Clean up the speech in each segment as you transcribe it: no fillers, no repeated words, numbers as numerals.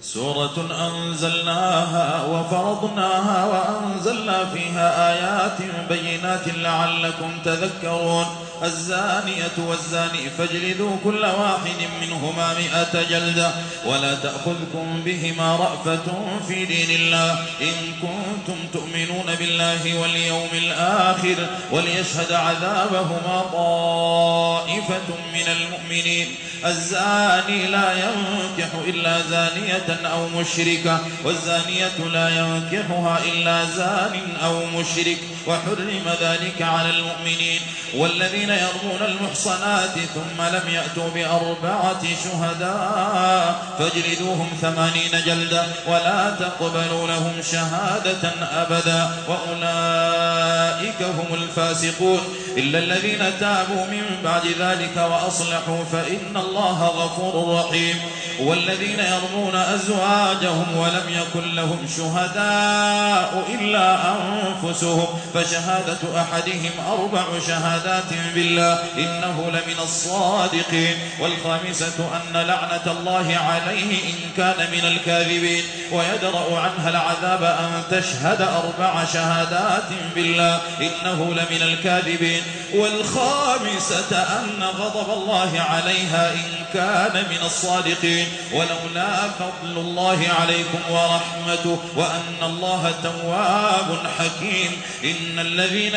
سورة أنزلناها وفرضناها وأنزلنا فيها آيات بينات لعلكم تذكرون. الزانية والزاني فاجلدوا كل واحد منهما 100 جلدة ولا تأخذكم بهما رأفة في دين الله إن كنتم تؤمنون بالله واليوم الآخر وليشهد عذابهما طائفة من المؤمنين. الزاني لا ينكح إلا زانية أو مشركة والزانية لا ينكحها إلا زان أو مشرك وحرم ذلك على المؤمنين. والذين يرمون المحصنات ثم لم يأتوا ب4 شهداء فاجلدوهم 80 جلدة ولا تقبلوا لهم شهادة أبدا وأولئك هم الفاسقون إلا الذين تابوا من بعد ذلك وأصلحوا فإن الله غفور رحيم. والذين يرمون أزواجهم ولم يكن لهم شهداء إلا أنفسهم فشهادة أحدهم 4 شهادات بالله إنه لمن الصادقين. والخامسة أن لعنة الله عليه إن كان من الكاذبين ويدرأ عنها العذاب أن تشهد 4 شهادات بالله إنه لمن الكاذبين. والخامسة أن غضب الله عليها إن كان من الصادقين ولولا فضل الله عليكم ورحمته وأن الله تواب حكيم. إن الذين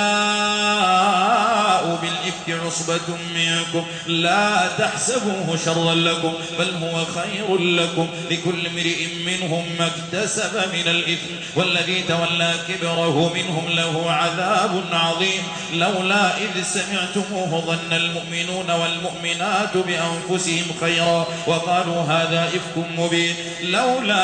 جاءوا بالإفك عصبة منكم لا تحسبوه شرا لكم بل هو خير لكم لكل امرئ منهم ما اكتسب من الإثم والذي تولى كبره منهم له عذاب عظيم. لولا إذ سمعتموه ظن المؤمنون والمؤمنات بأنفسهم خيرا وقالوا هذا إفك مبين. لولا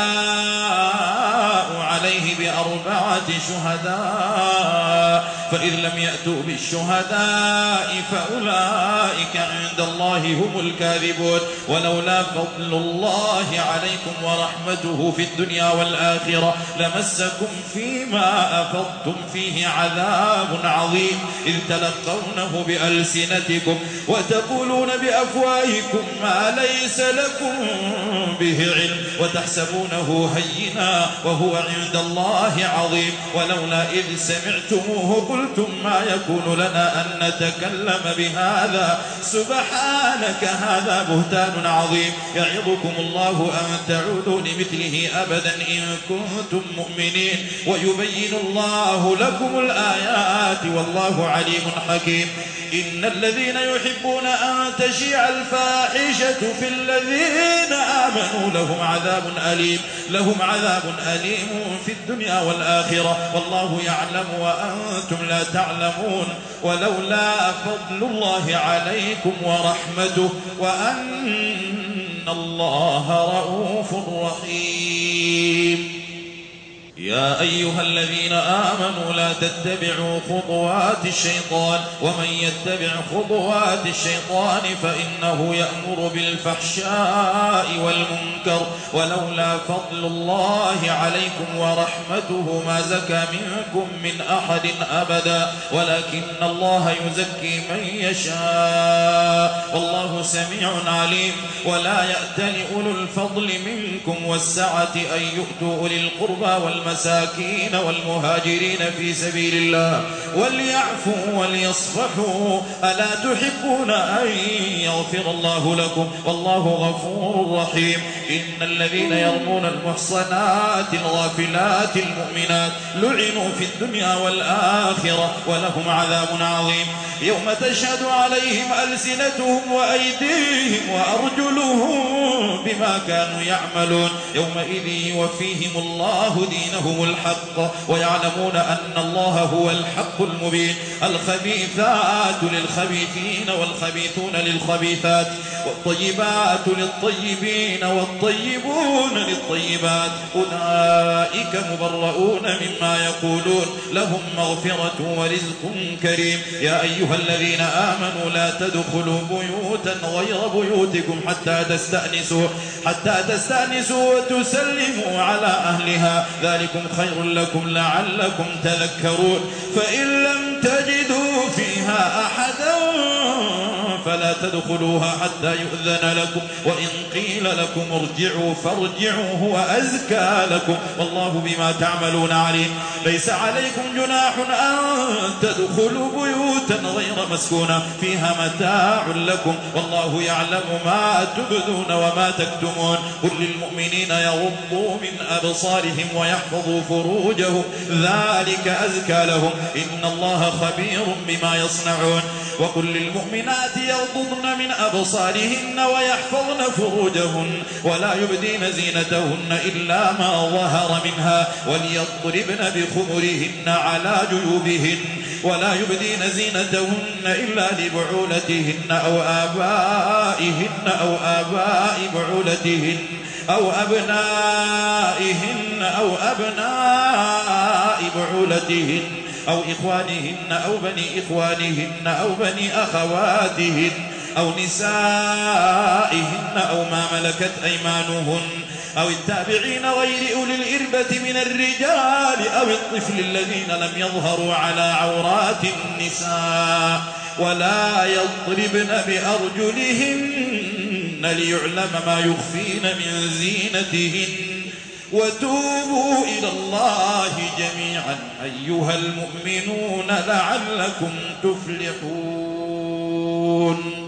جاءوا عليه ب4 شهداء فإذ لم يأتوا بالشهداء فأولئك عند الله هم الكاذبون. ولولا فضل الله عليكم ورحمته في الدنيا والآخرة لمسكم فيما أفضتم فيه عذاب عظيم إذ تلقونه بألسنتكم وتقولون بأفواهكم ما ليس لكم به علم وتحسبونه هينا وهو عند الله عظيم. ولولا إذ سمعتموه قلتم ما يكون لنا أن نتكلم بهذا سبحانك هذا بهتان عظيم. يعظكم الله أن تعودوا لمثله أبدا إن كنتم مؤمنين ويبين الله لكم الآيات والله عليم حكيم. إن الذين يحبون أن تشيع الفاحشة في الذين آمنوا لهم عذاب أليم في الدنيا والآخرة والله يعلم وأنتم لا تعلمون. ولولا فضل الله عليكم ورحمته وأن الله رؤوف رحيم. يا أيها الذين آمنوا لا تتبعوا خطوات الشيطان ومن يتبع خطوات الشيطان فإنه يأمر بالفحشاء والمنكر. ولولا فضل الله عليكم ورحمته ما زكى منكم من أحد أبدا ولكن الله يزكي من يشاء والله سميع عليم. ولا يأتل أولو الفضل منكم والسعة أن يؤتوا أولي القربى والمساكين والمهاجرين في سبيل الله وليعفوا وليصفحوا ألا تحبون أن يغفر الله لكم والله غفور رحيم. إن الذين يرمون المحصنات الغافلات المؤمنات لعنوا في الدنيا والآخرة ولهم عذاب عظيم يوم تشهد عليهم ألسنتهم وأيديهم وأرجلهم بما كانوا يعملون يومئذ يوفيهم الله دينهم الحق ويعلمون أن الله هو الحق المبين. الخبيثات للخبيثين والخبيثون للخبيثات والطيبات للطيبين والطيبون للطيبات أولئك مبرؤون مما يقولون لهم مغفرة ورزق كريم. يا أيها الذين آمنوا لا تدخلوا بيوتا غير بيوتكم حتى تستأنسوا وتسلموا على أهلها ذلكم خير لكم لعلكم تذكرون. فإن لم تجدوا فيها أحدا فلا فلا تدخلوها حتى يؤذن لكم وإن قيل لكم ارجعوا فارجعوا هو أزكى لكم والله بما تعملون عليم. ليس عليكم جناح أن تدخلوا بيوتا غير مسكونة فيها متاع لكم والله يعلم ما تبدون وما تكتمون. قل للمؤمنين يغضوا من أبصارهم ويحفظوا فروجهم ذلك أزكى لهم إن الله خبير بما يصنعون. وقل للمؤمنات يغضضن من أبصارهن ويحفظن فروجهن ولا يبدين زينتهن إلا ما ظهر منها وليضربن بخمرهن على جيوبهن ولا يبدين زينتهن إلا لبعولتهن أو آبائهن أو آباء بعولتهن أو أبنائهن أو أبناء بعولتهن أو إخوانهن أو بني إخوانهن أو بني أخواتهن أو نسائهن أو ما ملكت أيمانهن أو التابعين غير أولي الإربة من الرجال أو الطفل الذين لم يظهروا على عورات النساء ولا يضربن بأرجلهن ليعلم ما يخفين من زينتهن وتوبوا إلى الله جميعا أيها المؤمنون لعلكم تفلحون.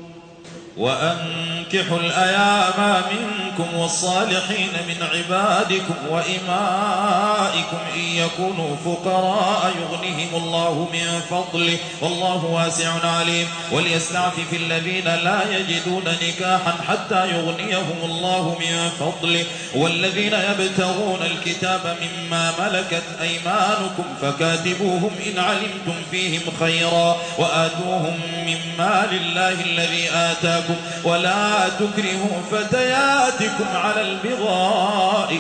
وأنكحوا الأيام منكم والصالحين من عبادكم وإمائكم إن يكونوا فقراء يغنهم الله من فضله والله واسع عليم. وليستعفف الذين لا يجدون نكاحا حتى يغنيهم الله من فضله والذين يبتغون الكتاب مما ملكت أيمانكم فكاتبوهم إن علمتم فيهم خيرا وآتوهم من مال الله الذي آتاكم ولا تكرهوا فتياتكم على البغاء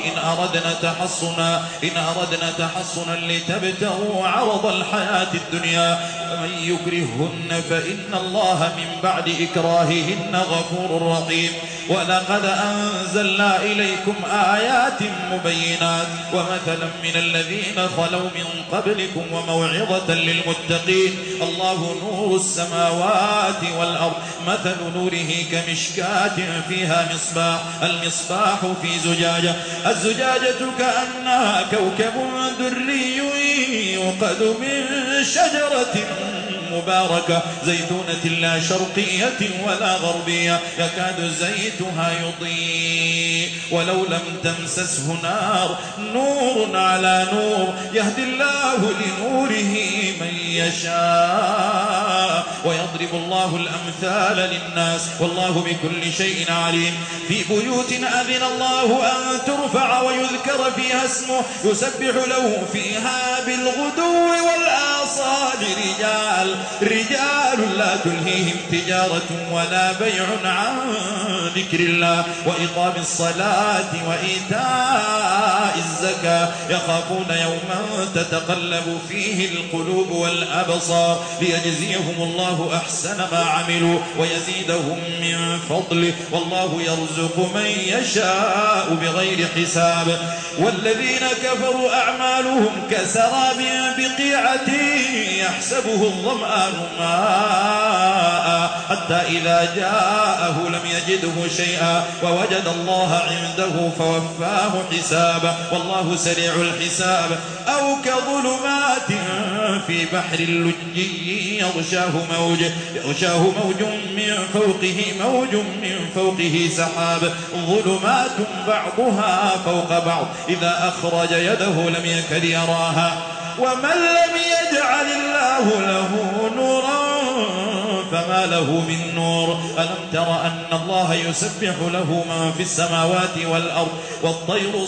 إن أردنا تحصنا لتبتغوا عرض الحياة الدنيا ومن يكرههن فإن الله من بعد إكراههن غفور رحيم. ولقد أنزلنا إليكم آيات مبينات ومثلا من الذين خلوا من قبلكم وموعظة للمتقين. الله نور السماوات والأرض مثل نوره كمشكاة فيها مصباح المصباح في زجاجة الزجاجة كأنها كوكب دري يوقد من شجرة مباركة زيتونة لا شرقية ولا غربية يكاد زيتها يضيء ولو لم تمسسه نار نور على نور يهدي الله لنوره من يشاء ويضرب الله الأمثال للناس والله بكل شيء عليم. في بيوت أذن الله أن ترفع ويذكر فيها اسمه يسبح له فيها بالغدو والآصال رجال لا تلهيهم تجارة ولا بيع عن ذكر الله وإقام الصلاة وإيتاء الزكاة يخافون يوما تتقلب فيه القلوب والأبصار ليجزيهم الله أحسن ما عملوا ويزيدهم من فضله والله يرزق من يشاء بغير حساب. والذين كفروا أعمالهم كسراب بقيعة يحسبه الظمآن ماء حتى إذا جاءه لم يجده شيئا ووجد الله عنده فوفاه حسابه والله سريع الحساب. أو كظلمات في بحر لجي يغشاه موج من فوقه سحاب ظلمات بعضها فوق بعض إذا أخرج يده لم يكد يراها. ومن لم يجعل الله له نورا فما له من نور. ألم تر أن الله يسبح له من في السماوات والأرض والطير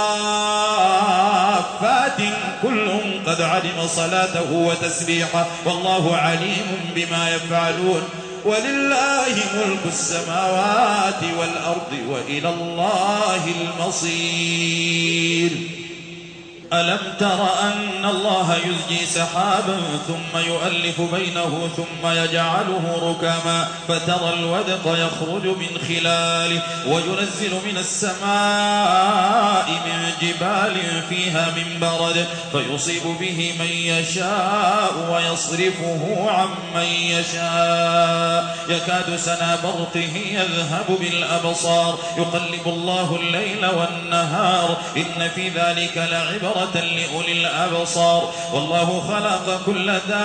صافات كل قد علم صلاته وتسبيحه والله عليم بما يفعلون. ولله ملك السماوات والأرض وإلى الله المصير. ألم تر أن الله يزجي سحابا ثم يؤلف بينه ثم يجعله ركاما فترى الودق يخرج من خلاله وينزل من السماء من جبال فيها من برد فيصيب به من يشاء ويصرفه عن من يشاء يكاد سنا برقه يذهب بالأبصار يقلب الله الليل والنهار إن في ذلك لعبرة لأولي الأبصار والله خلق كل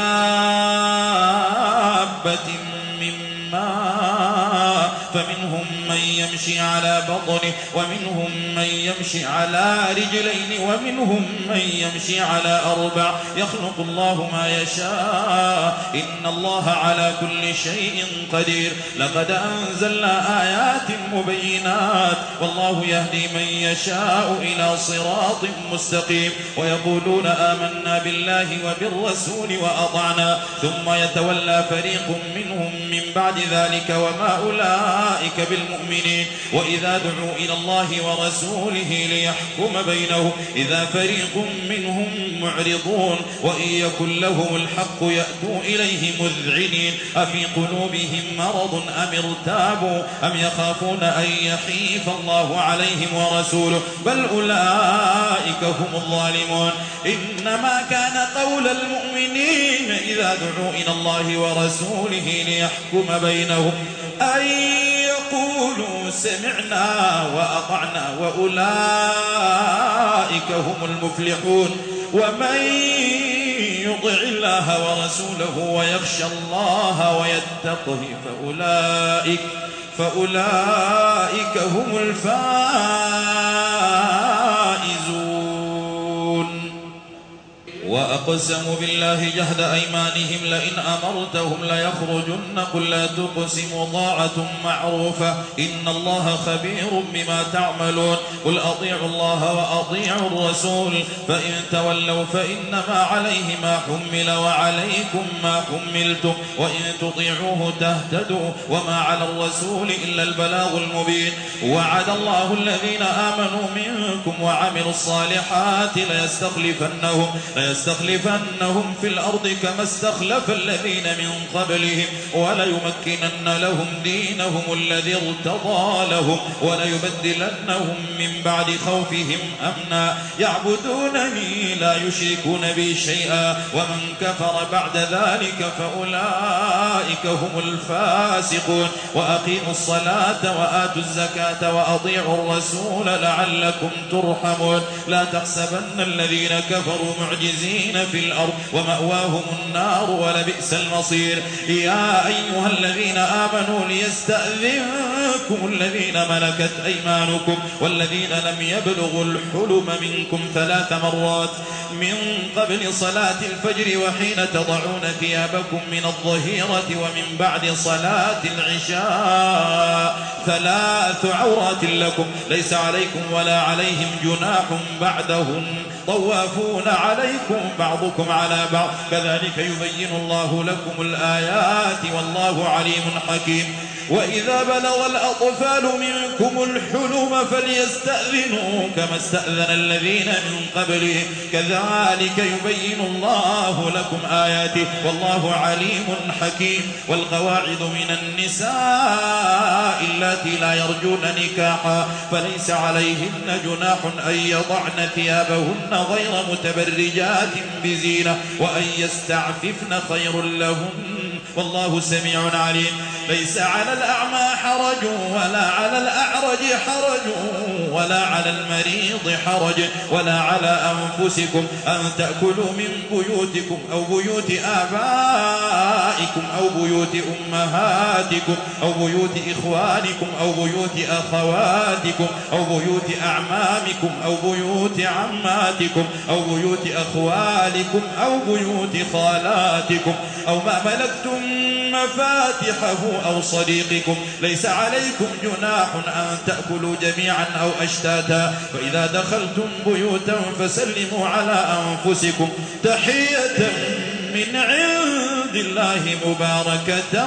دابة من ماء فمنهم من يمشي على بطنه ومنهم من يمشي على رجلين ومنهم من يمشي على أربع يخلق الله ما يشاء إن الله على كل شيء قدير لقد أنزلنا آيات مبينات والله يهدي من يشاء إلى صراط مستقيم ويقولون آمنا بالله وبالرسول وأطعنا ثم يتولى فريق منهم من بعد ذلك وما أولئك بالمؤمنين وإذا دعوا إلى الله ورسوله ليحكم بينهم إذا فريق منهم معرضون وإن يكن لهم الحق يأتوا إليه مذعنين أفي قلوبهم مرض أم ارتابوا أم يخافون أن يحيف الله عليهم ورسوله بل أولئك هم الظالمون إنما كان قول المؤمنين إذا دعوا إلى الله ورسوله ليحكم بينهم أن يقولوا سمعنا وأطعنا وأولئك هم المفلحون ومن يطع الله ورسوله ويخشى الله ويتقه فأولئك هم الفائزون وأقسموا بالله جهد أيمانهم لئن أمرتهم ليخرجن قل لا تقسموا طاعة معروفة إن الله خبير بما تعملون قل أطيعوا الله وأطيعوا الرسول فإن تولوا فإنما عليه ما حمل وعليكم ما حملتم وإن تطيعوه تهتدوا وما على الرسول إلا البلاغ المبين وعد الله الذين آمنوا منكم وعملوا الصالحات ليستخلفنهم في الأرض كما استخلف الذين من قبلهم وليمكنن لهم دينهم الذي ارتضى لهم وليبدلنهم من بعد خوفهم أمنا يعبدونني لا يشركون بي شيئا ومن كفر بعد ذلك فأولئك هم الفاسقون وأقيموا الصلاة وآتوا الزكاة وأطيعوا الرسول لعلكم ترحمون لا تحسبن الذين كفروا معجزين في الأرض ومأواهم النار ولبئس المصير يا أيها الذين آمنوا ليستأذنكم الذين ملكت أيمانكم والذين لم يبلغوا الحلم منكم 3 مرات من قبل صلاة الفجر وحين تضعون ثيابكم من الظهيرة ومن بعد صلاة العشاء 3 عورات لكم ليس عليكم ولا عليهم جناح بعدهن طوافون عليكم بعضكم على بعض كذلك يبين الله لكم الآيات والله عليم حكيم وإذا بلغ الأطفال منكم الحلم فليستأذنوا كما استأذن الذين من قبلهم كذلك يبين الله لكم آياته والله عليم حكيم والقواعد من النساء اللاتي لا يرجون نكاحا فليس عليهن جناح أن يضعن ثيابهن غير متبرجات بزينة وأن يستعففن خير لهن والله سميع عليم ليس على الأعمى حرج ولا على الأعرج حرج ولا على المريض حرج ولا على أنفسكم أن تأكلوا من بيوتكم أو بيوت آبائكم أو بيوت أمهاتكم أو بيوت إخوانكم أو بيوت أخواتكم أو بيوت أعمامكم أو بيوت عماتكم أو بيوت أخوالكم أو بيوت خالاتكم أو ما ملكتم مفاتحه أو صديقكم ليس عليكم جناح أن تأكلوا جميعا أو أشتاتا فإذا دخلتم بيوتا فسلموا على أنفسكم تحية من عند الله مباركة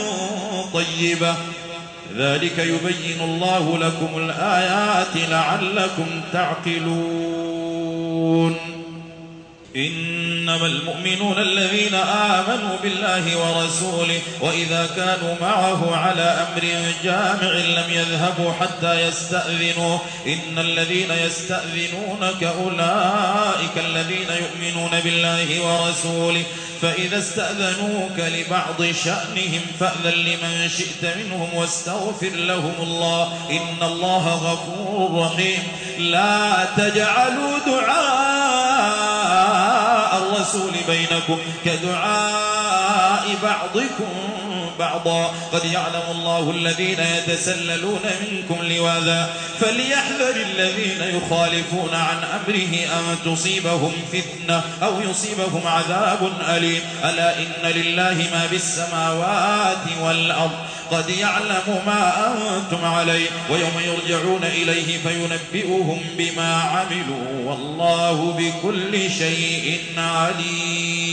طيبة ذلك يبين الله لكم الآيات لعلكم تعقلون يتقون إنما المؤمنون الذين آمنوا بالله ورسوله وإذا كانوا معه على أمر جامع لم يذهبوا حتى يستأذنوا إن الذين يستأذنونك أولئك الذين يؤمنون بالله ورسوله فإذا استأذنوك لبعض شأنهم فأذن لمن شئت منهم واستغفر لهم الله إن الله غفور رحيم لا تجعلوا دعاء الرسول بينكم كدعاء بعضكم بعضا قد يعلم الله الذين يتسللون منكم لواذا فليحذر الذين يخالفون عن أمره أن تصيبهم فتنة أو يصيبهم عذاب أليم ألا إن لله ما بالسماوات والأرض قد يعلم ما أنتم عليه ويوم يرجعون إليه فينبئهم بما عملوا والله بكل شيء عليم